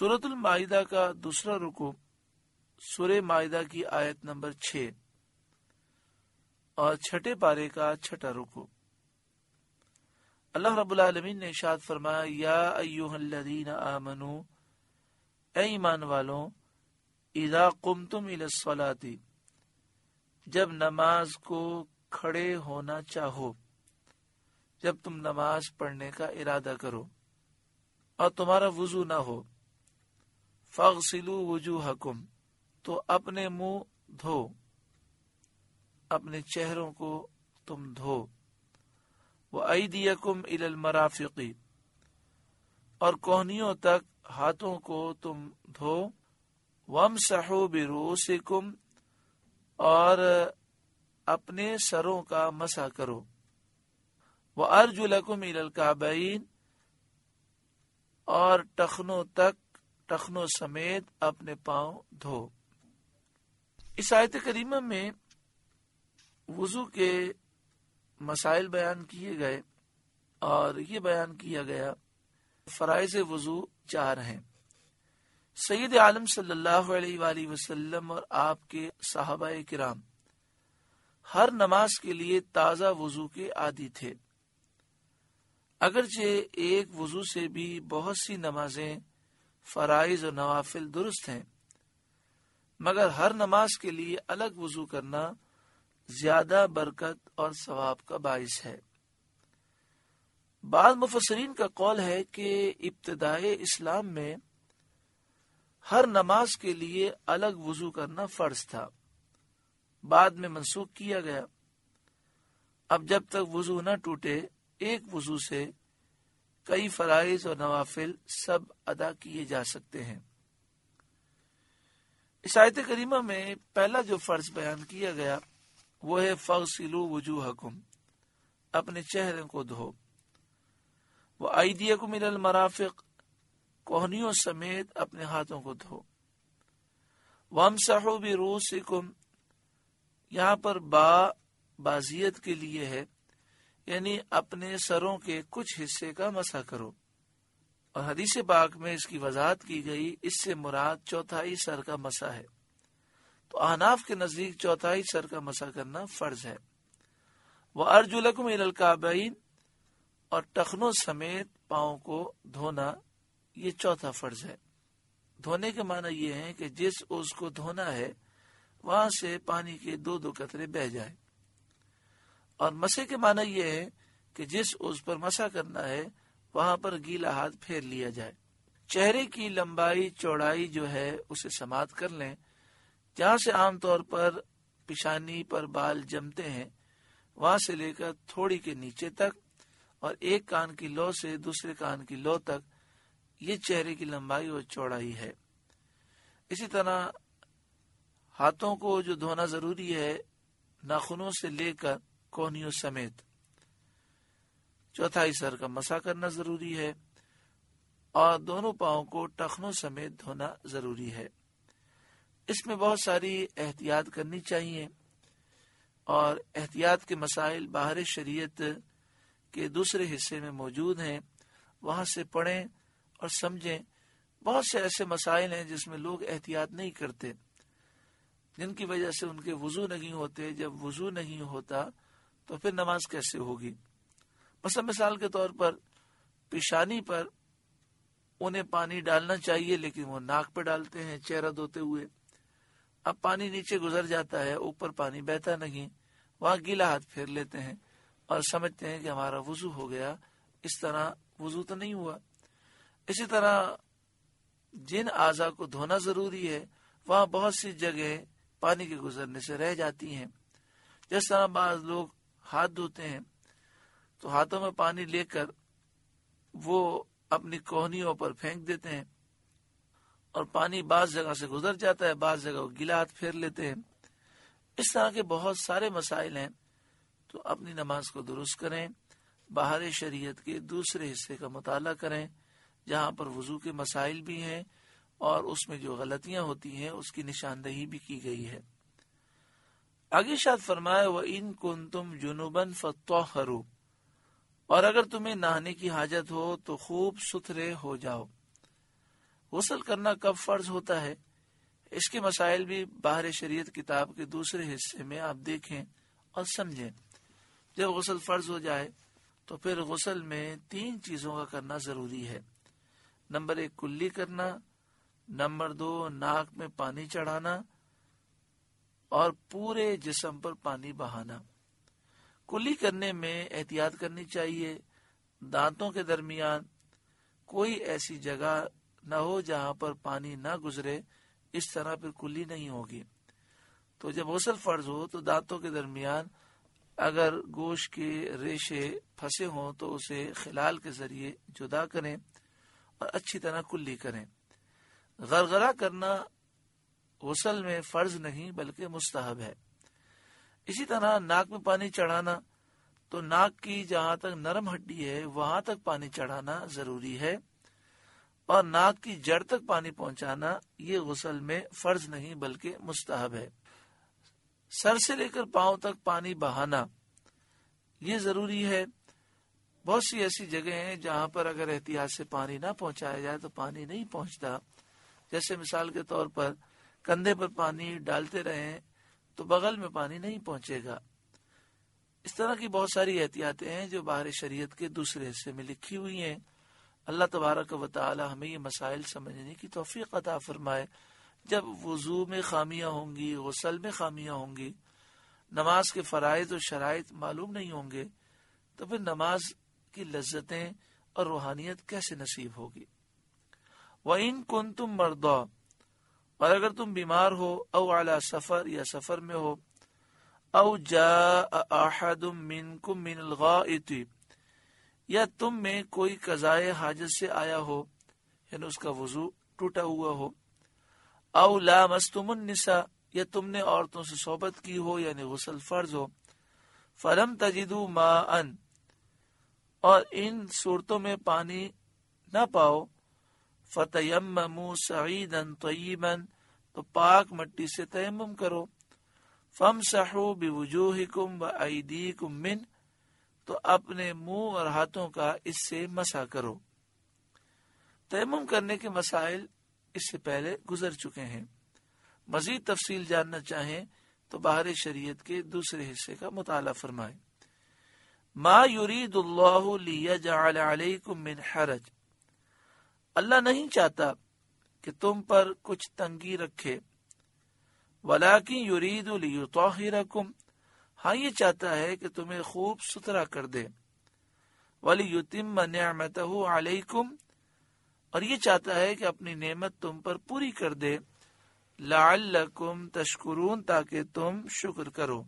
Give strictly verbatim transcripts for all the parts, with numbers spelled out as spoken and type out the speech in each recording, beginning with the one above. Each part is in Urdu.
सूरत अल-माइदा का दूसरा रुकू सूरह माइदा की आयत नंबर छह और छठे पारे का छठा रुकू। अल्लाह रब्बुल आलमीन ने इरशाद फरमाया, या अय्युहल्लज़ीना आमनू, ऐ ईमान वालों, इज़ा कुमतुम इलस्सलाती, जब नमाज को खड़े होना चाहो, जब तुम नमाज पढ़ने का इरादा करो और तुम्हारा वुजू ना हो, फगसिलू वुजूहकुम, तो अपने मुंह धो, अपने चेहरों को तुम धो, व अयदियकुम इलल मराफिकी, और कोहनियों तक हाथों को तुम धो, वमसहू बिरूसिकुम, और अपने सरों का मसा करो, व अर्जुलकुम इलल काबैन, और टखनों तक, टखनों समेत अपने पांव धो। इस आयत करीमा में वुजू के मसाइल बयान किए गए और ये बयान किया गया फराइज़ वुजू चार हैं। सैयद आलम सल्लल्लाहु अलैहि वसल्लम और आपके सहाबाए किराम हर नमाज के लिए ताज़ा वुजू के आदी थे। अगरचे एक वुजू से भी बहुत सी नमाजें फराइज और नवाफिल दुरुस्त हैं, मगर हर नमाज के लिए अलग वुजू करना ज्यादा बरकत और सवाब का बाइस है। बाद मुफस्सिरीन का कौल है कि इब्तिदाए इस्लाम में हर नमाज के लिए अलग वुजू करना फर्ज था, बाद में मनसूख किया गया। अब जब तक वुजू न टूटे, एक वुजू से कई फराइज और नवाफिल सब अदा किए जा सकते हैं। इस आयत करीमा में पहला जो फर्ज बयान किया गया वो है फगसिलू वुजूहकुम, अपने चेहरे को धो, व अयदियकुम इलल मराफिक, कोहनियों समेत अपने हाथों को धो, वमसहू बिरूसिकुम, यहाँ पर बा बाजियत के लिए है, यानी अपने सरों के कुछ हिस्से का मसा करो। और हदीस पाक में इसकी वजाहत की गई, इससे मुराद चौथाई सर का मसा है। तो अहनाफ के नजदीक चौथाई सर का मसा करना फर्ज है। वह अर्जुलकुम इलल काबैन, और टखनों समेत पांव को धोना, ये चौथा फर्ज है। धोने के माना ये है कि जिस उसको धोना है वहां से पानी के दो दो कतरे बह जाए, और मसे के माना ये है कि जिस उस पर मसा करना है वहां पर गीला हाथ फेर लिया जाए। चेहरे की लंबाई चौड़ाई जो है उसे समात कर लें, जहां से आमतौर पर पिशानी पर बाल जमते हैं वहां से लेकर थोड़ी के नीचे तक, और एक कान की लौ से दूसरे कान की लौ तक, ये चेहरे की लंबाई और चौड़ाई है। इसी तरह हाथों को जो धोना जरूरी है, नाखूनों से लेकर कोहनियों समेत, चौथाई सर का मसा करना जरूरी है, और दोनों पांव को टखनों समेत धोना जरूरी है। इसमें बहुत सारी एहतियात करनी चाहिए, और एहतियात के मसाइल बाहर शरीयत के दूसरे हिस्से में मौजूद हैं, वहां से पढ़ें और समझें। बहुत से ऐसे मसाइल हैं जिसमें लोग एहतियात नहीं करते, जिनकी वजह से उनके वुजू नहीं होते। जब वुजू नहीं होता तो फिर नमाज कैसे होगी। मसलन मिसाल के तौर पर पेशानी पर उन्हें पानी डालना चाहिए, लेकिन वो नाक पे डालते हैं चेहरा धोते हुए। अब पानी नीचे गुजर जाता है, ऊपर पानी बहता नहीं, वहां गीला हाथ फेर लेते हैं और समझते हैं कि हमारा वुजू हो गया। इस तरह वुजू तो नहीं हुआ। इसी तरह जिन आज़ा को धोना जरूरी है वहां बहुत सी जगह पानी के गुजरने से रह जाती हैं। जिस तरह बाज लोग हाथ धोते हैं तो हाथों में पानी लेकर वो अपनी कोहनियों पर फेंक देते हैं, और पानी बाज जगह से गुजर जाता है, बाज जगह गीला हाथ फेर लेते हैं। इस तरह के बहुत सारे मसाइल हैं। तो अपनी नमाज को दुरुस्त करें, बाहर शरीयत के दूसरे हिस्से का मुताला करें जहां पर वुजू के मसाइल भी हैं और उसमें जो गलतियां होती हैं उसकी निशानदेही भी की गई है। आगे शायद फरमाया, व इन कुंतुम जुनुबन फत्तहरू, और अगर तुम्हें नहाने की हाजत हो तो खूब सुथरे हो जाओ। غسل کرنا کب فرض ہوتا ہے، اس کے مسائل بھی باہر شریعت کتاب کے دوسرے حصے میں آپ دیکھیں اور سمجھیں۔ جب غسل فرض ہو جائے تو پھر غسل میں تین چیزوں کا کرنا ضروری ہے۔ نمبر ایک کلی کرنا، نمبر دو ناک میں پانی چڑھانا، اور پورے جسم پر پانی بہانا۔ کلی کرنے میں احتیاط کرنی چاہیے، دانتوں کے درمیان کوئی ایسی جگہ نہ ہو جہاں پر پانی نہ گزرے، اس طرح پھر کلی نہیں ہوگی۔ تو جب غسل فرض ہو تو دانتوں کے درمیان اگر گوشت کے ریشے پھنسے ہوں تو اسے خلال کے ذریعے جدا کریں اور اچھی طرح کلی کریں۔ غرغرہ کرنا غسل میں فرض نہیں بلکہ مستحب ہے۔ اسی طرح ناک میں پانی چڑھانا، تو ناک کی جہاں تک نرم ہڈی ہے وہاں تک پانی چڑھانا ضروری ہے، اور ناک کی جڑ تک پانی پہنچانا یہ غسل میں فرض نہیں بلکہ مستحب ہے۔ سر سے لے کر پاؤں تک پانی بہانا یہ ضروری ہے۔ بہت سی ایسی جگہ ہیں جہاں پر اگر احتیاط سے پانی نہ پہنچایا جائے تو پانی نہیں پہنچتا، جیسے مثال کے طور پر کندھے پر پانی ڈالتے رہیں تو بغل میں پانی نہیں پہنچے گا۔ اس طرح کی بہت ساری احتیاطیں ہیں جو باہر شریعت کے دوسرے حصے میں لکھی ہوئی ہیں۔ اللہ تبارک و تعالی ہمیں یہ مسائل سمجھنے کی توفیق عطا فرمائے۔ جب وضو میں خامیاں ہوں گی، غسل میں خامیاں ہوں گی، نماز کے فرائض و شرائط معلوم نہیں ہوں گے، تو پھر نماز کی لذتیں اور روحانیت کیسے نصیب ہوگی۔ وَإِن كُنتُم مَرْضَىٰ، اور اگر تم بیمار ہو، او علی سفر، یا سفر میں ہو، او جاء احد منکم من الغائط، یا تم میں کوئی قضائے حاجت سے آیا ہو، یعنی اس کا وضو ٹوٹا ہوا ہو، او لامستم النساء، یا تم نے عورتوں سے صحبت کی ہو یعنی غسل فرض ہو، فلم تجدوا ماء، اور ان صورتوں میں پانی نہ پاؤ، فتیمموا صعیدا طیبا، تو پاک مٹی سے تیمم کرو، فامسحوا بوجوہکم وایدیکم منہ، تو اپنے منہ اور ہاتھوں کا اس سے مسح کرو۔ تیمم کرنے کے مسائل اس سے پہلے گزر چکے ہیں۔ مزید تفصیل جاننا چاہیں تو باہر شریعت کے دوسرے حصے کا مطالعہ فرمائیں۔ ما یرید اللہ لیجعل علیکم من حرج، اللہ نہیں چاہتا کہ تم پر کچھ تنگی رکھے، ولیکن یرید لیطہرکم، ہاں یہ چاہتا ہے کہ تمہیں خوب ستھرا کر دے، ولیتم نعمتہ علیکم، اور یہ چاہتا ہے کہ اپنی نعمت تم پر پوری کر دے، لعلکم تشکرون، تاکہ تم شکر کرو،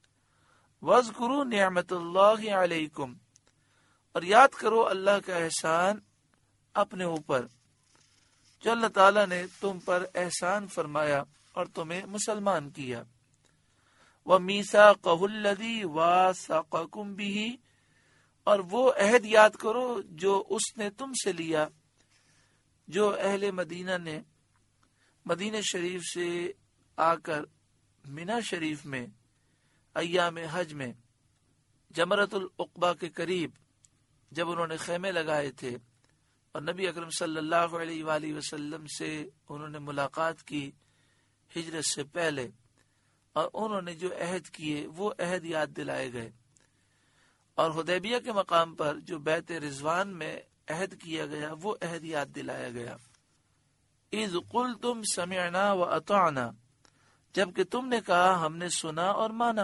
واذکروا نعمت اللہ علیکم، اور یاد کرو اللہ کا احسان اپنے اوپر، جو اللہ تعالیٰ نے تم پر احسان فرمایا اور تمہیں مسلمان کیا، وَمِيثَاقَهُ الَّذِي وَاثَقَكُم بِهِ، اور وہ عہد یاد کرو جو اس نے تم سے لیا، جو اہل مدینہ نے مدینہ شریف سے آ کر منا شریف میں ایام حج میں جمرۃ العقبہ کے قریب جب انہوں نے خیمے لگائے تھے اور نبی اکرم صلی اللہ علیہ وآلہ وسلم سے انہوں نے ملاقات کی ہجرت سے پہلے، اور انہوں نے جو عہد کیے وہ عہد یاد دلائے گئے، اور حدیبیہ کے مقام پر جو بیت رضوان میں عہد کیا گیا وہ عہد یاد دلایا گیا۔ اذ قلتم سمعنا واطعنا، جبکہ تم نے کہا ہم نے سنا اور مانا،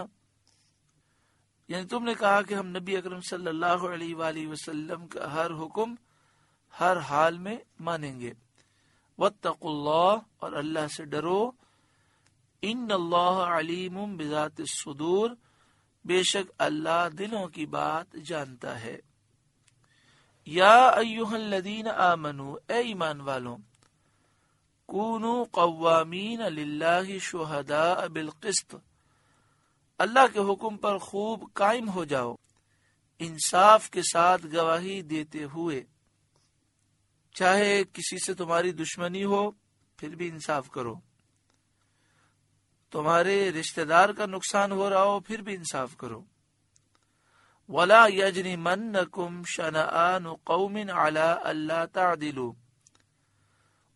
یعنی تم نے کہا کہ ہم نبی اکرم صلی اللہ علیہ وآلہ وسلم کا ہر حکم ہر حال میں مانیں گے۔ واتقوا اللہ، اور اللہ سے ڈرو، ان اللہ علیم بذات الصدور، بے شک اللہ دلوں کی بات جانتا ہے۔ یا ایہا الذین آمنوا، اے ایمان والوں، کونوا قوامین للہ شہداء بالقسط، اللہ کے حکم پر خوب قائم ہو جاؤ، انصاف کے ساتھ گواہی دیتے ہوئے، چاہے کسی سے تمہاری دشمنی ہو پھر بھی انصاف کرو، تمہارے رشتہ دار کا نقصان ہو رہا ہو پھر بھی انصاف کرو، ولا یجرمنکم شنآن قوم علی الا تعدلوا،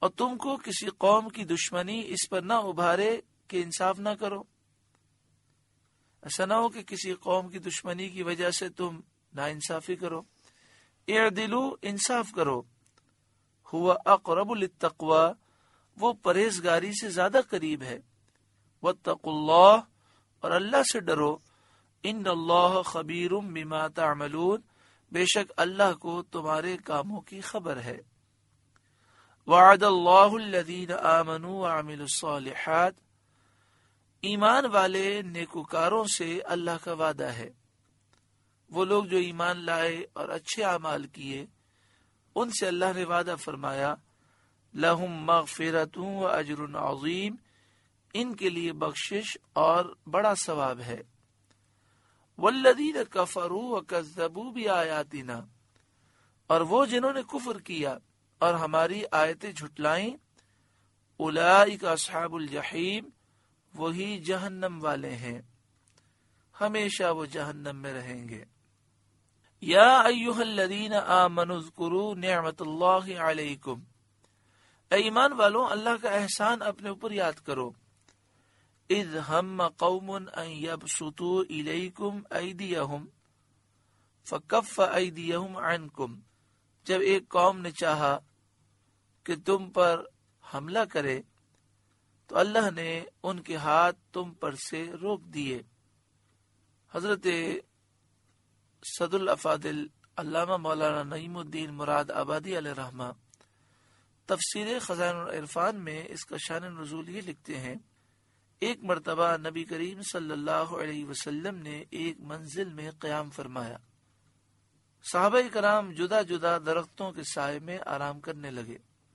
اور تم کو کسی قوم کی دشمنی اس پر نہ ابھارے کہ انصاف نہ کرو. ایسا نہ ہو کہ کسی قوم کی دشمنی کی وجہ سے تم ناانصافی کرو. اعدلوا، انصاف کرو. ہوا اقرب للتقوی، وہ پرہیزگاری سے زیادہ قریب ہے. واتقوا اللہ، اور اللہ سے ڈرو. ان اللہ خبیر بما تعملون، بے شک اللہ کو تمہارے کاموں کی خبر ہے. وعد اللہ الذین آمنوا وعملوا الصالحات، ایمان والے نیکوکاروں سے اللہ کا وعدہ ہے. وہ لوگ جو ایمان لائے اور اچھے اعمال کیے، ان سے اللہ نے وعدہ فرمایا لہم مغفرۃ و اجر عظیم، ان کے لیے بخشش اور بڑا ثواب ہے. والذین کفروا وکذبوا بآیاتنا، اور وہ جنہوں نے کفر کیا اور ہماری آیتیں جھٹلائیں، اولئک اصحاب الجحیم، وہی جہنم والے ہیں، ہمیشہ وہ جہنم میں رہیں گے. یا ایھا الذین آمنوا اذکروا نعمت اللہ علیکم، اے ایمان والوں اللہ کا احسان اپنے اوپر یاد کرو. اذ ہم قوم ان یبسطوا الیکم ایدیہم فکف ایدیہم عنکم، جب ایک قوم نے چاہا کہ تم پر حملہ کرے تو اللہ نے ان کے ہاتھ تم پر سے روک دیے. حضرت صد الافاضل علامہ مولانا نعیم الدین مراد آبادی علیہ رحمہ تفسیر خزائن العرفان میں اس کا شان نزول یہ لکھتے ہیں، ایک مرتبہ نبی کریم صلی اللہ علیہ وسلم نے ایک منزل میں قیام فرمایا. صحابہ کرام جدا جدا درختوں کے سائے میں آرام کرنے لگے.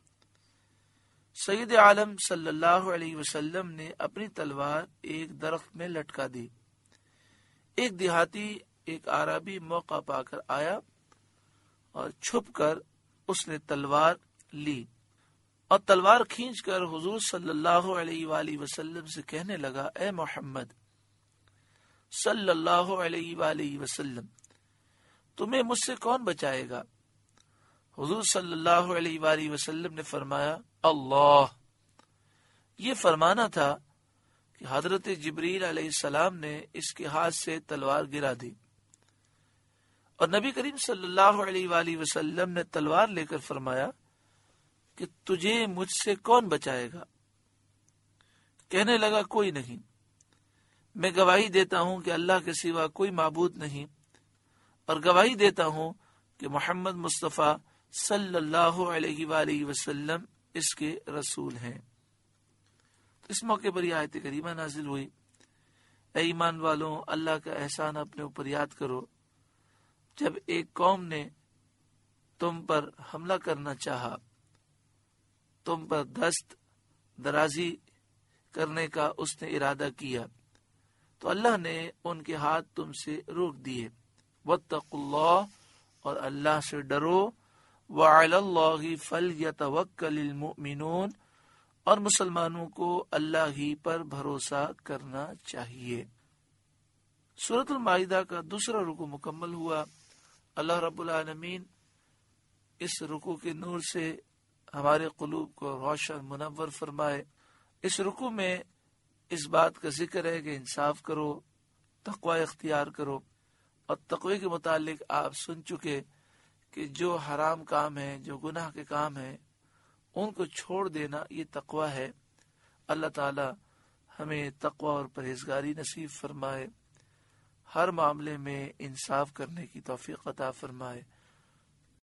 سید عالم صلی اللہ علیہ وسلم نے اپنی تلوار ایک درخت میں لٹکا دی. ایک دیہاتی ایک عربی موقع پا کر آیا اور چھپ کر اس نے تلوار لی اور تلوار کھینچ کر حضور صلی اللہ علیہ وآلہ وسلم سے کہنے لگا، اے محمد صلی اللہ علیہ وآلہ وسلم، تمہیں مجھ سے کون بچائے گا؟ حضور صلی اللہ علیہ وآلہ وسلم نے فرمایا، اللہ. یہ فرمانا تھا کہ حضرت جبریل علیہ السلام نے اس کے ہاتھ سے تلوار گرا دی اور نبی کریم صلی اللہ علیہ وآلہ وسلم نے تلوار لے کر فرمایا کہ تجھے مجھ سے کون بچائے گا؟ کہنے لگا، کوئی نہیں. میں گواہی دیتا ہوں کہ اللہ کے سوا کوئی معبود نہیں، اور گواہی دیتا ہوں کہ محمد مصطفیٰ صلی اللہ علیہ وآلہ وسلم اس کے رسول ہیں. اس موقع پر یہ آیت کریمہ نازل ہوئی، اے ایمان والوں اللہ کا احسان اپنے اوپر یاد کرو. جب ایک قوم نے تم پر حملہ کرنا چاہا، تم پر دست درازی کرنے کا اس نے ارادہ کیا، تو اللہ نے ان کے ہاتھ تم سے روک دیے. واتقوا اللہ، اور اللہ سے ڈرو. وعلی اللہ فلیتوکل المؤمنون، اور مسلمانوں کو اللہ ہی پر بھروسہ کرنا چاہیے. سورۃ المائدہ کا دوسرا رکوع مکمل ہوا. اللہ رب العالمین اس رکوع کے نور سے ہمارے قلوب کو روشن منور فرمائے. اس رکوع میں اس بات کا ذکر ہے کہ انصاف کرو، تقوی اختیار کرو، اور تقوی کے متعلق آپ سن چکے کہ جو حرام کام ہیں، جو گناہ کے کام ہیں، ان کو چھوڑ دینا یہ تقوی ہے. اللہ تعالی ہمیں تقوی اور پرہیزگاری نصیب فرمائے، ہر معاملے میں انصاف کرنے کی توفیق عطا فرمائے.